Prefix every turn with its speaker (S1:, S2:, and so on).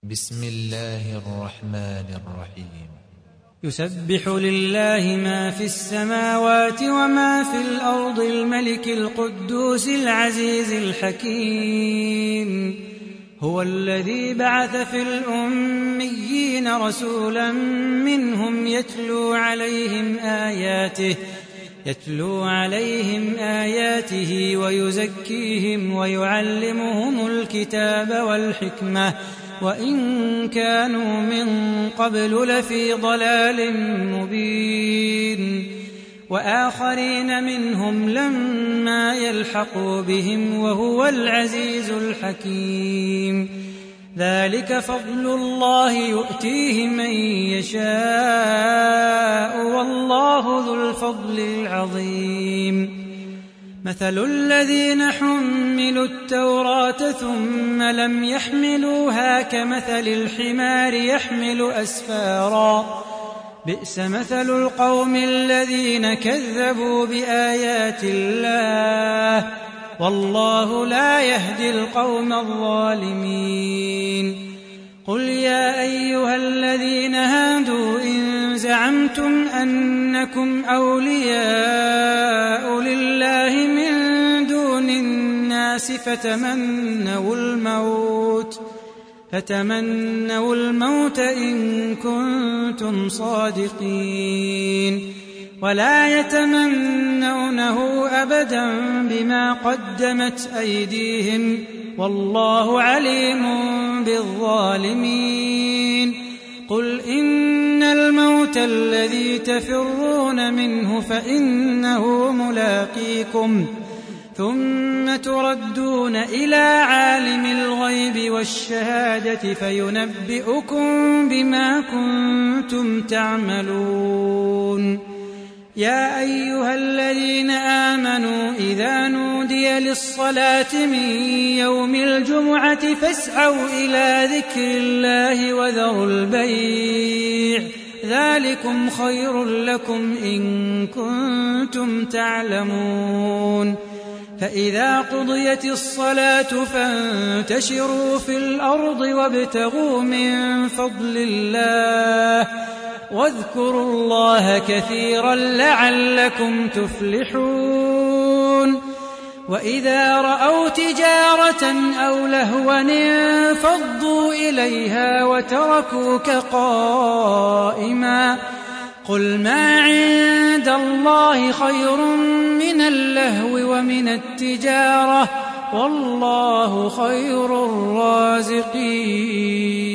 S1: بسم الله الرحمن الرحيم.
S2: يسبح لله ما في السماوات وما في الأرض الملك القدوس العزيز الحكيم. هو الذي بعث في الأميين رسولا منهم يتلو عليهم آياته ويزكيهم ويعلمهم الكتاب والحكمة وإن كانوا من قبل لفي ضلال مبين. وآخرين منهم لما يلحقوا بهم وهو العزيز الحكيم. ذلك فضل الله يؤتيه من يشاء والله ذو الفضل العظيم. مثل الذين حملوا التوراة ثم لم يحملوها كمثل الحمار يحمل أسفارا بئس مثل القوم الذين كذبوا بآيات الله والله لا يهدي القوم الظالمين. قل يا أيها الذين هادوا إن زعمتم أنكم أولياء لله من دون الناس فتمنوا الموت إن كنتم صادقين ولا يتمنونه أبدا بما قدمت أيديهم والله عليم بالظالمين. قل إن الموت الذي تفرون منه فإنه ملاقيكم ثم تردون إلى عالم الغيب والشهادة فينبئكم بما كنتم تعملون. يا أيها الذين آمنوا إذا نودي للصلاة من يوم الجمعة فاسعوا إلى ذكر الله وذروا البيع ذلكم خير لكم إن كنتم تعلمون. فإذا قضيت الصلاة فانتشروا في الأرض وابتغوا من فضل الله واذكروا الله كثيرا لعلكم تفلحون. وإذا رأوا تجارة أو لهوا انفضوا إليها وتركوك قائما قل ما عند الله خير من اللهو ومن التجارة والله خير الرازقين.